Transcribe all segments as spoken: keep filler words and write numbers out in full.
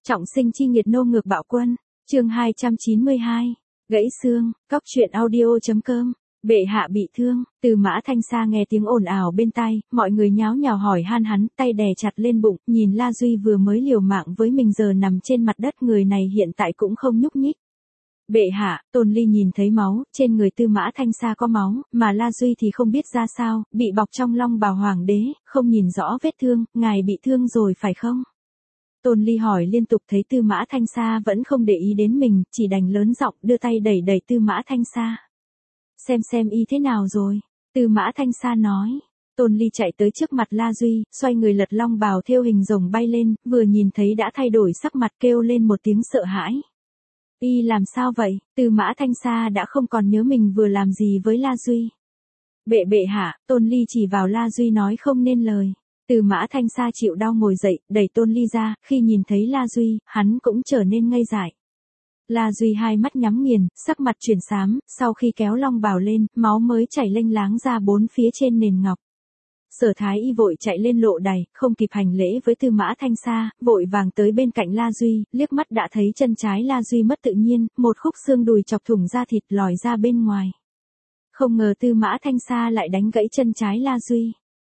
Trọng sinh chi nghiệt nô ngược bạo quân, chương hai trăm chín mươi hai, gãy xương, cóc truyện audio.com, bệ hạ bị thương, Từ Mã Thanh Sa nghe tiếng ồn ào bên tai, mọi người nháo nhào hỏi han hắn, tay đè chặt lên bụng, nhìn La Duy vừa mới liều mạng với mình giờ nằm trên mặt đất, người này hiện tại cũng không nhúc nhích. Bệ hạ, Tôn Ly nhìn thấy máu, trên người Tư Mã Thanh Sa có máu, mà La Duy thì không biết ra sao, bị bọc trong long bào hoàng đế, không nhìn rõ vết thương, ngài bị thương rồi phải không? Tôn Ly hỏi liên tục, thấy Tư Mã Thanh Sa vẫn không để ý đến mình, chỉ đành lớn giọng đưa tay đẩy đẩy Tư Mã Thanh Sa. Xem xem y thế nào rồi, Tư Mã Thanh Sa nói. Tôn Ly chạy tới trước mặt La Duy, xoay người lật long bào thêu hình rồng bay lên, vừa nhìn thấy đã thay đổi sắc mặt, kêu lên một tiếng sợ hãi. Y làm sao vậy? Tư Mã Thanh Sa đã không còn nhớ mình vừa làm gì với La Duy. Bệ bệ hạ, Tôn Ly chỉ vào La Duy nói không nên lời. Tư Mã Thanh Sa chịu đau ngồi dậy, đẩy Tôn Ly ra, khi nhìn thấy La Duy, hắn cũng trở nên ngây dại. La Duy hai mắt nhắm nghiền, sắc mặt chuyển xám, sau khi kéo long bào lên, máu mới chảy lênh láng ra bốn phía trên nền ngọc. Sở Thái Y vội chạy lên lộ đài, không kịp hành lễ với Tư Mã Thanh Sa, vội vàng tới bên cạnh La Duy, liếc mắt đã thấy chân trái La Duy mất tự nhiên, một khúc xương đùi chọc thủng da thịt lòi ra bên ngoài. Không ngờ Tư Mã Thanh Sa lại đánh gãy chân trái La Duy.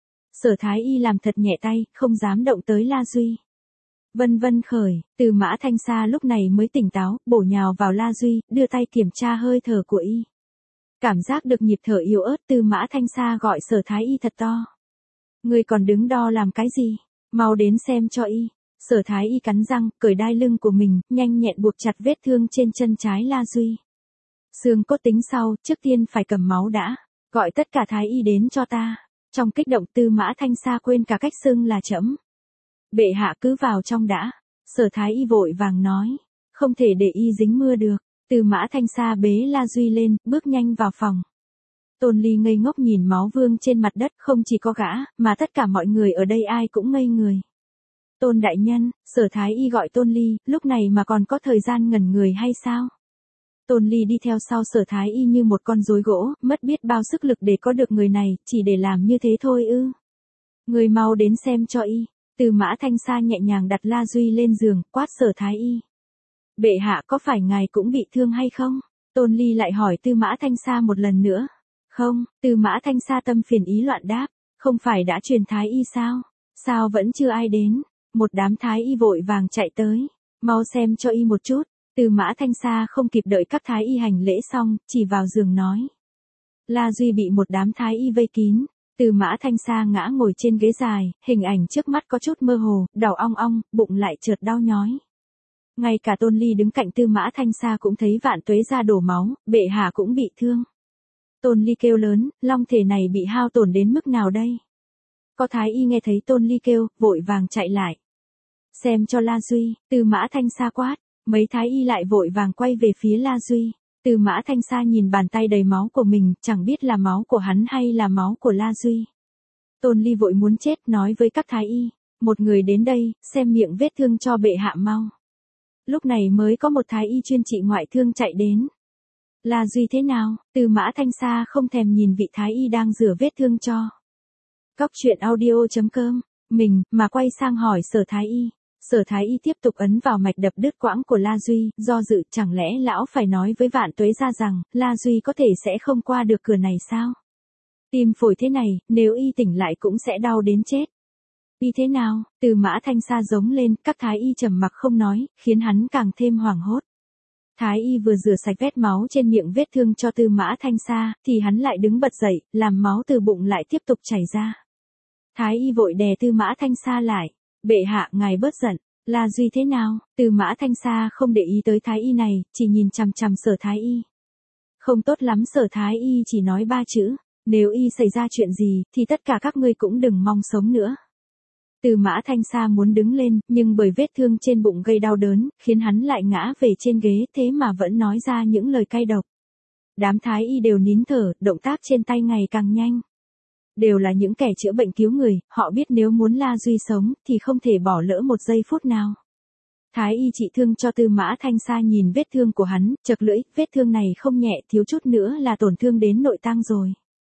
Sở Thái Y làm thật nhẹ tay, không dám động tới La Duy. Vân vân khởi, Tư Mã Thanh Sa lúc này mới tỉnh táo, bổ nhào vào La Duy, đưa tay kiểm tra hơi thở của y. Cảm giác được nhịp thở yếu ớt, Tư Mã Thanh Sa gọi Sở Thái Y thật to. Ngươi còn đứng đo làm cái gì? Mau đến xem cho y. Sở Thái Y cắn răng, cởi đai lưng của mình, nhanh nhẹn buộc chặt vết thương trên chân trái La Duy. Xương cốt tính sau, trước tiên phải cầm máu đã. Gọi tất cả Thái Y đến cho ta. Trong kích động, Tư Mã Thanh Sa quên cả cách xưng là trẫm. Bệ hạ cứ vào trong đã. Sở Thái Y vội vàng nói. Không thể để y dính mưa được. Tư Mã Thanh Sa bế La Duy lên, bước nhanh vào phòng. Tôn Ly ngây ngốc nhìn máu vương trên mặt đất, không chỉ có gã, mà tất cả mọi người ở đây ai cũng ngây người. Tôn đại nhân, Sở Thái Y gọi Tôn Ly, lúc này mà còn có thời gian ngẩn người hay sao? Tôn Ly đi theo sau Sở Thái Y như một con rối gỗ, mất biết bao sức lực để có được người này, chỉ để làm như thế thôi ư. Người mau đến xem cho y. Tư Mã Thanh Sa nhẹ nhàng đặt La Duy lên giường, quát Sở Thái Y. Bệ hạ, có phải ngài cũng bị thương hay không? Tôn Ly lại hỏi Tư Mã Thanh Sa một lần nữa. Không, Tư Mã Thanh Sa tâm phiền ý loạn đáp, không phải đã truyền Thái Y sao? Sao vẫn chưa ai đến? Một đám Thái Y vội vàng chạy tới, mau xem cho y một chút. Tư Mã Thanh Sa không kịp đợi các Thái Y hành lễ xong, chỉ vào giường nói. La Duy bị một đám Thái Y vây kín, Tư Mã Thanh Sa ngã ngồi trên ghế dài, hình ảnh trước mắt có chút mơ hồ, đầu ong ong, bụng lại chợt đau nhói. Ngay cả Tôn Ly đứng cạnh Tư Mã Thanh Sa cũng thấy vạn tuế ra đổ máu, bệ hạ cũng bị thương. Tôn Ly kêu lớn, long thể này bị hao tổn đến mức nào đây? Có Thái Y nghe thấy Tôn Ly kêu, vội vàng chạy lại. Xem cho La Duy, Tư Mã Thanh Sa quát, mấy Thái Y lại vội vàng quay về phía La Duy. Tư Mã Thanh Sa nhìn bàn tay đầy máu của mình, chẳng biết là máu của hắn hay là máu của La Duy. Tôn Ly vội muốn chết, nói với các Thái Y, một người đến đây, xem miệng vết thương cho bệ hạ mau. Lúc này mới có một Thái Y chuyên trị ngoại thương chạy đến. La Duy thế nào? Tư Mã Thanh Sa không thèm nhìn vị Thái Y đang rửa vết thương cho. Cóc truyện audio.com, mình, mà quay sang hỏi Sở Thái Y. Sở Thái Y tiếp tục ấn vào mạch đập đứt quãng của La Duy, do dự, chẳng lẽ lão phải nói với vạn tuế ra rằng, La Duy có thể sẽ không qua được cửa này sao? Tim phổi thế này, nếu y tỉnh lại cũng sẽ đau đến chết. Y thế nào? Tư Mã Thanh Sa giống lên, các Thái Y trầm mặc không nói, khiến hắn càng thêm hoảng hốt. Thái Y vừa rửa sạch vết máu trên miệng vết thương cho Tư Mã Thanh Sa, thì hắn lại đứng bật dậy, làm máu từ bụng lại tiếp tục chảy ra. Thái Y vội đè Tư Mã Thanh Sa lại. Bệ hạ, ngài bớt giận. La Duy thế nào? Tư Mã Thanh Sa không để ý tới Thái Y này, chỉ nhìn chằm chằm Sở Thái Y. Không tốt lắm, Sở Thái Y chỉ nói ba chữ. Nếu y xảy ra chuyện gì, thì tất cả các ngươi cũng đừng mong sống nữa. Tư Mã Thanh Sa muốn đứng lên, nhưng bởi vết thương trên bụng gây đau đớn, khiến hắn lại ngã về trên ghế, thế mà vẫn nói ra những lời cay độc. Đám Thái Y đều nín thở, động tác trên tay ngày càng nhanh. Đều là những kẻ chữa bệnh cứu người, họ biết nếu muốn La Duy sống, thì không thể bỏ lỡ một giây phút nào. Thái Y trị thương cho Tư Mã Thanh Sa nhìn vết thương của hắn, chật lưỡi, vết thương này không nhẹ, thiếu chút nữa là tổn thương đến nội tạng rồi.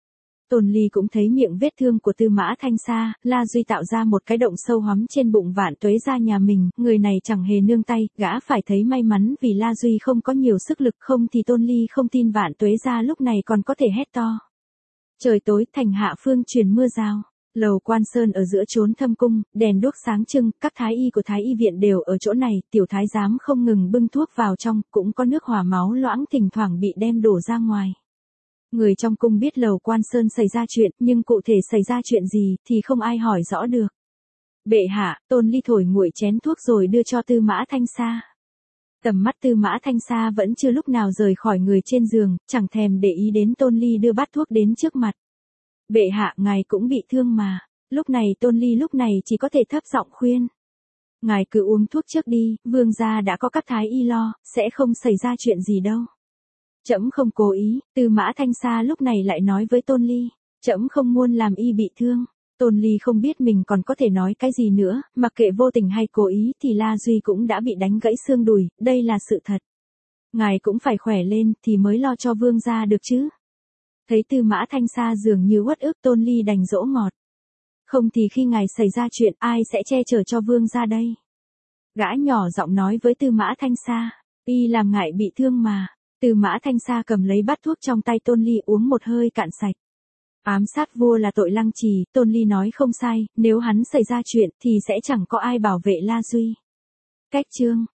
Tôn Ly cũng thấy miệng vết thương của Tư Mã Thanh Sa, La Duy tạo ra một cái động sâu hoắm trên bụng Vạn Tuế Gia nhà mình, người này chẳng hề nương tay, gã phải thấy may mắn vì La Duy không có nhiều sức lực, không thì Tôn Ly không tin Vạn Tuế Gia lúc này còn có thể hét to. Trời tối, thành hạ phương truyền mưa rào. Lầu Quan Sơn ở giữa chốn thâm cung, đèn đuốc sáng trưng, các thái y của thái y viện đều ở chỗ này, tiểu thái giám không ngừng bưng thuốc vào trong, cũng có nước hỏa máu loãng thỉnh thoảng bị đem đổ ra ngoài. Người trong cung biết Lầu Quan Sơn xảy ra chuyện, nhưng cụ thể xảy ra chuyện gì thì không ai hỏi rõ được. Bệ hạ, Tôn Ly thổi nguội chén thuốc rồi đưa cho Tư Mã Thanh Sa. Tầm mắt Tư Mã Thanh Sa vẫn chưa lúc nào rời khỏi người trên giường, chẳng thèm để ý đến Tôn Ly đưa bát thuốc đến trước mặt. Bệ hạ, ngài cũng bị thương mà. Lúc này Tôn Ly lúc này chỉ có thể thấp giọng khuyên. Ngài cứ uống thuốc trước đi, vương gia đã có các thái y lo, sẽ không xảy ra chuyện gì đâu. Trẫm không cố ý, Tư Mã Thanh Sa lúc này lại nói với Tôn Ly. Trẫm không muốn làm y bị thương. Tôn Ly không biết mình còn có thể nói cái gì nữa, mặc kệ vô tình hay cố ý thì La Duy cũng đã bị đánh gãy xương đùi, đây là sự thật. Ngài cũng phải khỏe lên thì mới lo cho vương gia được chứ. Thấy Tư Mã Thanh Sa dường như uất ức, Tôn Ly đành dỗ ngọt. Không thì khi ngài xảy ra chuyện ai sẽ che chở cho vương gia đây? Gã nhỏ giọng nói với Tư Mã Thanh Sa. Y làm ngại bị thương mà. Tư Mã Thanh Sa cầm lấy bát thuốc trong tay Tôn Ly uống một hơi cạn sạch. Ám sát vua là tội lăng trì, Tôn Ly nói không sai, nếu hắn xảy ra chuyện thì sẽ chẳng có ai bảo vệ La Duy. Cách chương